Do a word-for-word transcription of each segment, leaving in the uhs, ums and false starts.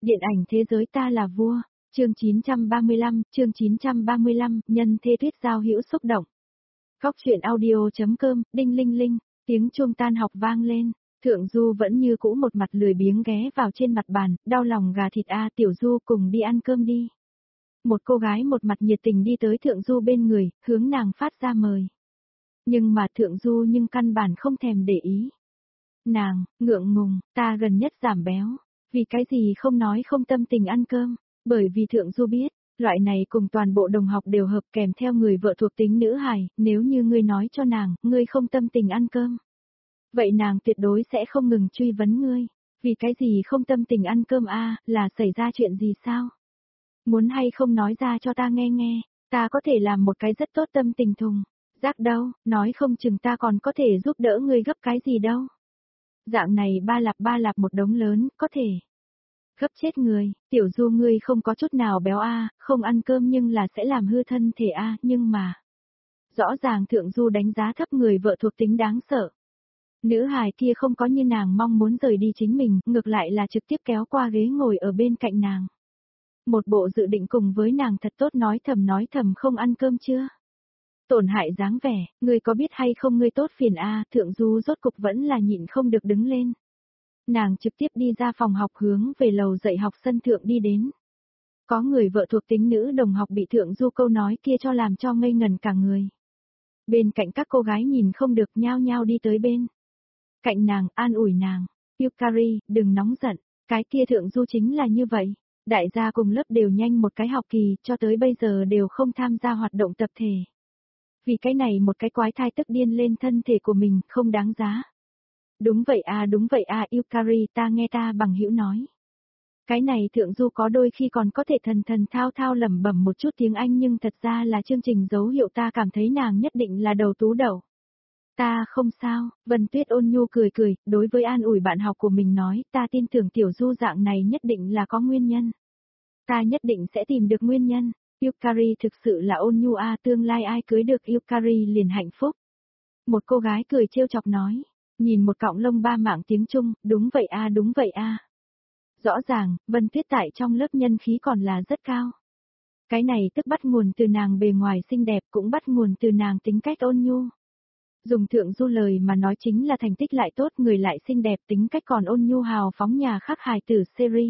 Điện ảnh thế giới ta là vua, chương chín trăm ba mươi lăm, chương chín trăm ba mươi lăm, nhân thê Tuyết Giao hữu xúc động. Góc truyện audio.com, đinh linh linh, tiếng chuông tan học vang lên, Thượng Du vẫn như cũ một mặt lười biếng ghé vào trên mặt bàn, đau lòng gà thịt a, Tiểu Du cùng đi ăn cơm đi. Một cô gái một mặt nhiệt tình đi tới Thượng Du bên người, hướng nàng phát ra mời. Nhưng mà Thượng Du nhưng căn bản không thèm để ý. Nàng, ngượng ngùng, ta gần nhất giảm béo. Vì cái gì không nói không tâm tình ăn cơm, bởi vì Thượng Du biết, loại này cùng toàn bộ đồng học đều hợp kèm theo người vợ thuộc tính nữ hài, nếu như ngươi nói cho nàng, ngươi không tâm tình ăn cơm. Vậy nàng tuyệt đối sẽ không ngừng truy vấn ngươi, vì cái gì không tâm tình ăn cơm a, là xảy ra chuyện gì sao? Muốn hay không nói ra cho ta nghe nghe, ta có thể làm một cái rất tốt tâm tình thùng, rác đâu, nói không chừng ta còn có thể giúp đỡ ngươi gấp cái gì đâu. Dạng này ba lạp ba lạp một đống lớn, có thể. Gấp chết người, Tiểu Du ngươi không có chút nào béo a, không ăn cơm nhưng là sẽ làm hư thân thể a, nhưng mà. Rõ ràng Thượng Du đánh giá thấp người vợ thuộc tính đáng sợ. Nữ hài kia không có như nàng mong muốn rời đi chính mình, ngược lại là trực tiếp kéo qua ghế ngồi ở bên cạnh nàng. Một bộ dự định cùng với nàng thật tốt nói thầm nói thầm không ăn cơm chưa? Tổn hại dáng vẻ, ngươi có biết hay không ngươi tốt phiền a, Thượng Du rốt cục vẫn là nhịn không được đứng lên. Nàng trực tiếp đi ra phòng học hướng về lầu dạy học sân thượng đi đến. Có người vợ thuộc tính nữ đồng học bị Thượng Du câu nói kia cho làm cho ngây ngần cả người. Bên cạnh các cô gái nhìn không được nhao nhao đi tới bên. Cạnh nàng, an ủi nàng, Yukari, đừng nóng giận, cái kia Thượng Du chính là như vậy. Đại gia cùng lớp đều nhanh một cái học kỳ, cho tới bây giờ đều không tham gia hoạt động tập thể. Vì cái này một cái quái thai tức điên lên thân thể của mình, không đáng giá. Đúng vậy à đúng vậy à Yukari, ta nghe ta bằng hữu nói. Cái này Thượng Du có đôi khi còn có thể thần thần thao thao lẩm bẩm một chút tiếng Anh nhưng thật ra là chương trình dấu hiệu ta cảm thấy nàng nhất định là đầu tú đầu. Ta không sao, Vân Tuyết ôn nhu cười cười, đối với an ủi bạn học của mình nói, ta tin tưởng Tiểu Du dạng này nhất định là có nguyên nhân. Ta nhất định sẽ tìm được nguyên nhân. Yukari thực sự là ôn nhu a, tương lai ai cưới được Yukari liền hạnh phúc. Một cô gái cười trêu chọc nói, nhìn một cọng lông ba mảng tiếng Trung, đúng vậy a đúng vậy a. Rõ ràng, Vân Tuyết tại trong lớp nhân khí còn là rất cao. Cái này tức bắt nguồn từ nàng bề ngoài xinh đẹp cũng bắt nguồn từ nàng tính cách ôn nhu. Dùng Thượng Du lời mà nói chính là thành tích lại tốt, người lại xinh đẹp, tính cách còn ôn nhu hào phóng nhà khác hài tử series.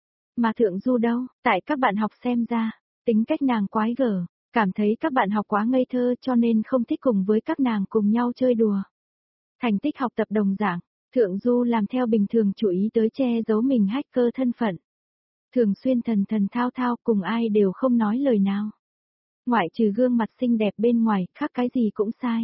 Mà Thượng Du đâu, tại các bạn học xem ra, tính cách nàng quái gở, cảm thấy các bạn học quá ngây thơ cho nên không thích cùng với các nàng cùng nhau chơi đùa. Thành tích học tập đồng dạng, Thượng Du làm theo bình thường chú ý tới che giấu mình hacker thân phận. Thường xuyên thần thần thao thao cùng ai đều không nói lời nào. Ngoại trừ gương mặt xinh đẹp bên ngoài, khác cái gì cũng sai.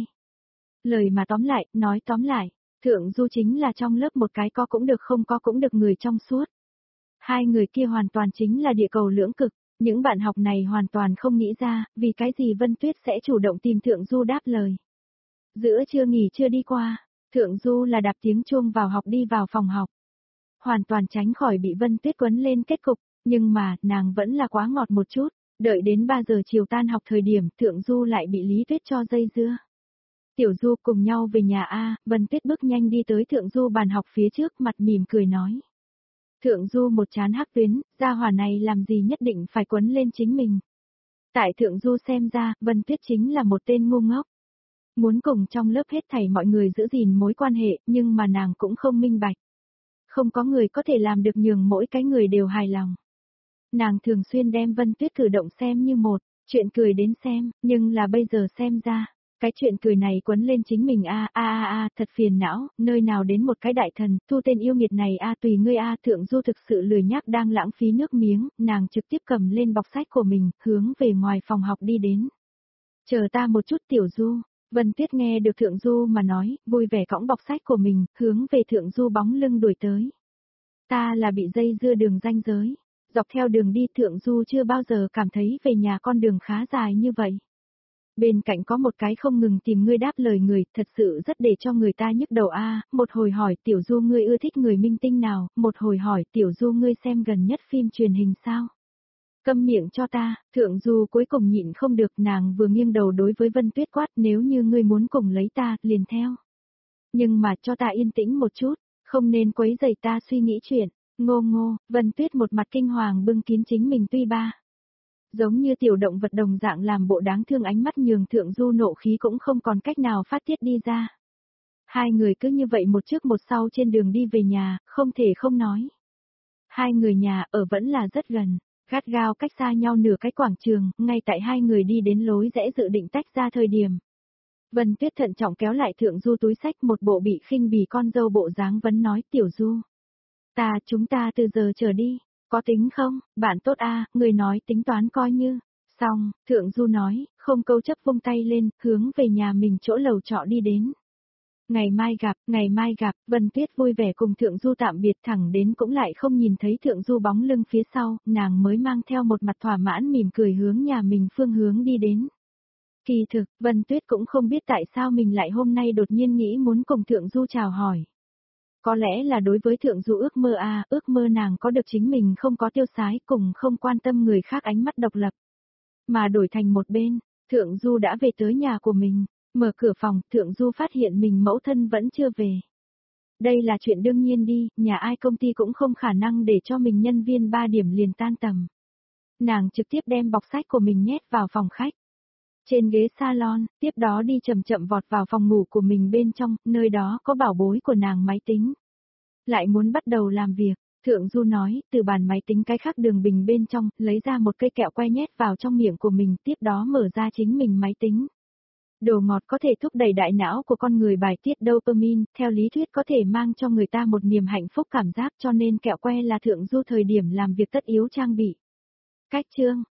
Lời mà tóm lại, nói tóm lại, Thượng Du chính là trong lớp một cái có cũng được không có cũng được người trong suốt. Hai người kia hoàn toàn chính là địa cầu lưỡng cực, những bạn học này hoàn toàn không nghĩ ra, vì cái gì Vân Tuyết sẽ chủ động tìm Thượng Du đáp lời. Giữa trưa nghỉ chưa đi qua, Thượng Du là đạp tiếng chuông vào học đi vào phòng học. Hoàn toàn tránh khỏi bị Vân Tuyết quấn lên kết cục, nhưng mà, nàng vẫn là quá ngọt một chút, đợi đến ba giờ chiều tan học thời điểm, Thượng Du lại bị Lý Tuyết cho dây dưa. Tiểu Du cùng nhau về nhà A, Vân Tuyết bước nhanh đi tới Thượng Du bàn học phía trước, mặt mỉm cười nói. Thượng Du một chán hắc tuyến, gia hỏa này làm gì nhất định phải quấn lên chính mình. Tại Thượng Du xem ra, Vân Tuyết chính là một tên ngu ngốc. Muốn cùng trong lớp hết thảy mọi người giữ gìn mối quan hệ, nhưng mà nàng cũng không minh bạch. Không có người có thể làm được nhường mỗi cái người đều hài lòng. Nàng thường xuyên đem Vân Tuyết cử động xem như một chuyện cười đến xem, nhưng là bây giờ xem ra, cái chuyện cười này quấn lên chính mình a a a a, thật phiền não, nơi nào đến một cái đại thần, thu tên yêu nghiệt này a tùy ngươi a. Thượng Du thực sự lười nhác đang lãng phí nước miếng, nàng trực tiếp cầm lên bọc sách của mình, hướng về ngoài phòng học đi đến. Chờ ta một chút Tiểu Du. Vân Tuyết nghe được Thượng Du mà nói, vui vẻ cõng bọc sách của mình, hướng về Thượng Du bóng lưng đuổi tới. Ta là bị dây dưa đường ranh giới. Dọc theo đường đi Thượng Du chưa bao giờ cảm thấy về nhà con đường khá dài như vậy. Bên cạnh có một cái không ngừng tìm ngươi đáp lời người, thật sự rất để cho người ta nhức đầu a. Một hồi hỏi Tiểu Du ngươi ưa thích người minh tinh nào, một hồi hỏi Tiểu Du ngươi xem gần nhất phim truyền hình sao. Câm miệng cho ta, Thượng Du cuối cùng nhịn không được, nàng vừa nghiêng đầu đối với Vân Tuyết quát, nếu như ngươi muốn cùng lấy ta, liền theo. Nhưng mà cho ta yên tĩnh một chút, không nên quấy rầy ta suy nghĩ chuyện. Ngô ngô, Vân Tuyết một mặt kinh hoàng bưng kín chính mình tuy ba. Giống như tiểu động vật đồng dạng làm bộ đáng thương ánh mắt nhường Thượng Du nộ khí cũng không còn cách nào phát tiết đi ra. Hai người cứ như vậy một trước một sau trên đường đi về nhà, không thể không nói. Hai người nhà ở vẫn là rất gần, gắt gao cách xa nhau nửa cái quảng trường, ngay tại hai người đi đến lối rẽ dự định tách ra thời điểm. Vân Tuyết thận trọng kéo lại Thượng Du túi xách một bộ bị khinh bỉ con dâu bộ dáng vấn nói Tiểu Du. Ta chúng ta từ giờ trở đi, có tính không, bạn tốt a, người nói tính toán coi như. Xong, Thượng Du nói, không câu chấp vung tay lên, hướng về nhà mình chỗ lầu trọ đi đến. Ngày mai gặp, ngày mai gặp, Vân Tuyết vui vẻ cùng Thượng Du tạm biệt thẳng đến cũng lại không nhìn thấy Thượng Du bóng lưng phía sau, nàng mới mang theo một mặt thỏa mãn mỉm cười hướng nhà mình phương hướng đi đến. Kỳ thực, Vân Tuyết cũng không biết tại sao mình lại hôm nay đột nhiên nghĩ muốn cùng Thượng Du chào hỏi. Có lẽ là đối với Thượng Du ước mơ a, ước mơ nàng có được chính mình không có tiêu sái cùng không quan tâm người khác ánh mắt độc lập. Mà đổi thành một bên, Thượng Du đã về tới nhà của mình, mở cửa phòng, Thượng Du phát hiện mình mẫu thân vẫn chưa về. Đây là chuyện đương nhiên đi, nhà ai công ty cũng không khả năng để cho mình nhân viên ba điểm liền tan tầm. Nàng trực tiếp đem bọc sách của mình nhét vào phòng khách. Trên ghế salon, tiếp đó đi chậm chậm vọt vào phòng ngủ của mình bên trong, nơi đó có bảo bối của nàng máy tính. Lại muốn bắt đầu làm việc, Thượng Du nói, từ bàn máy tính cái khác đường bình bên trong, lấy ra một cây kẹo que nhét vào trong miệng của mình, tiếp đó mở ra chính mình máy tính. Đồ ngọt có thể thúc đẩy đại não của con người bài tiết dopamine, theo lý thuyết có thể mang cho người ta một niềm hạnh phúc cảm giác cho nên kẹo que là Thượng Du thời điểm làm việc tất yếu trang bị. Cách chương,